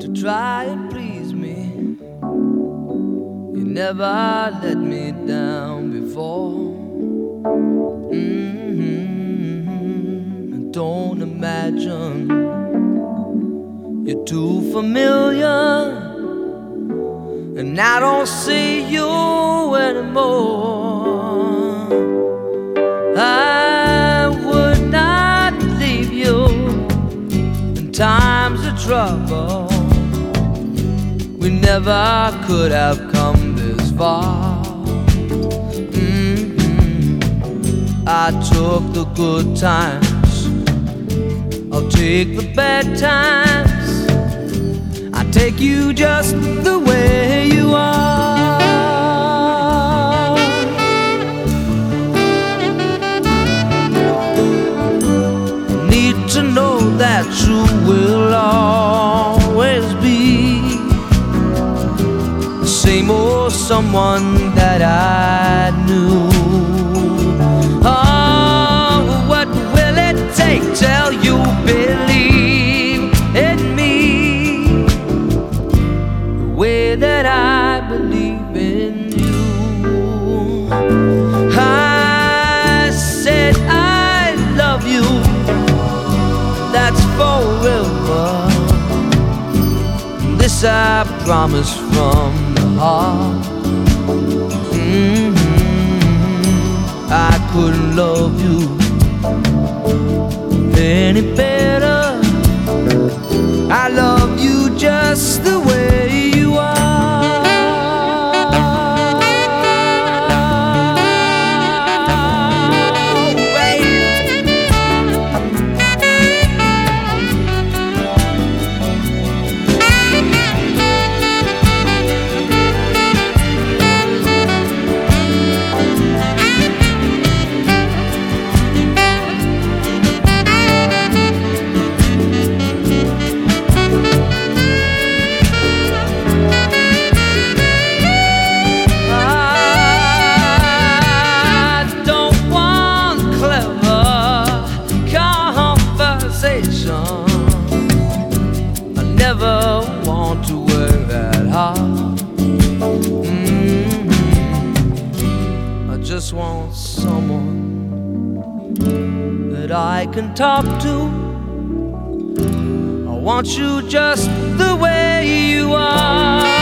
try and please me. You never let me down before. Don't imagine you're too familiar, and I don't see you anymore. I would not leave you in times of trouble. We never could have come this far. I took the good times, I'll take the bad times. I take you just the way you are. Need to know that you will always be the same old someone that I knew. Oh, what will it take till you believe in me the way that I believe in you? I said I love you, that's forever. This I promise from the heart. I couldn't love you any better. I love you just the way you are. I never want to work that hard. I just want someone that I can talk to. I want you just the way you are.